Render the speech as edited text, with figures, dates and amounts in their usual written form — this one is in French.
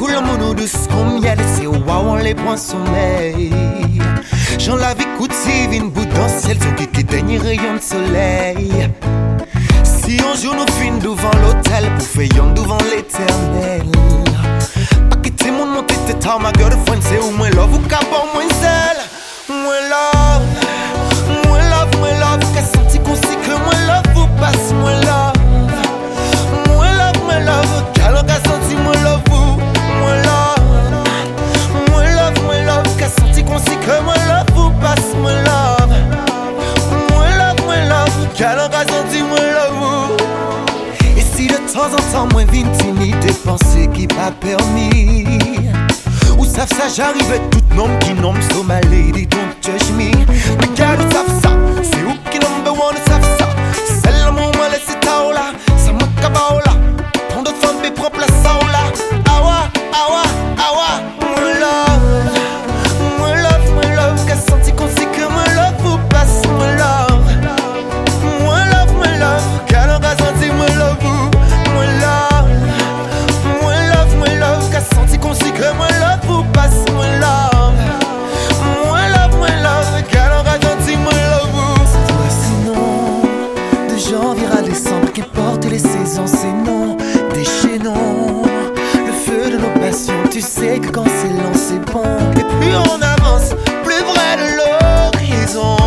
le mono douce comme miel, c'est waouh, on les prend sommeil. J'en la vie coutive, une bout dans le ciel, sur qui dernier rayon de soleil. Si un jour nous finissons devant l'hôtel, pour faire devant l'éternel. Pas quitter mon monter tête à ma girlfriend, c'est où moi love ou cabot, moi zèle. Moi love, qu'à senti qu'on sait que moi love vous passe, moi love. Moi love, qu'à l'on qu'a senti moi love vous, moi love, qu'à senti qu'on sait que moi love vous passe, moi love. Moi love, qu'à l'on qu'a senti moi love vous. Et si de temps en temps moi vine timide, des pensées qui pas permis. Ou savent ça, j'arrive tout nom qui nomme so my lady, don't judge me. Mais car ou savent ça, c'est où qui number one, savent ça. C'est l'amour, moi laisse ta ola, ça m'a kabaola. Prends d'autres femmes, mais prends place à ola. Awa, moi love, qu'a senti qu'on sait que moi love vous passe, moi love, qu'a l'on qu'a senti moi love vous, moi love, qu'a senti qu'on sait que moi love vous passe, moi love, qu'a l'on qu'a senti moi love vous. C'est toi sinon, de janvier à décembre qui porte les saisons, c'est non, déchaînons le feu de nos passions. Tu sais que quand c'est long c'est bon, et plus on avance, plus vrai de l'horizon.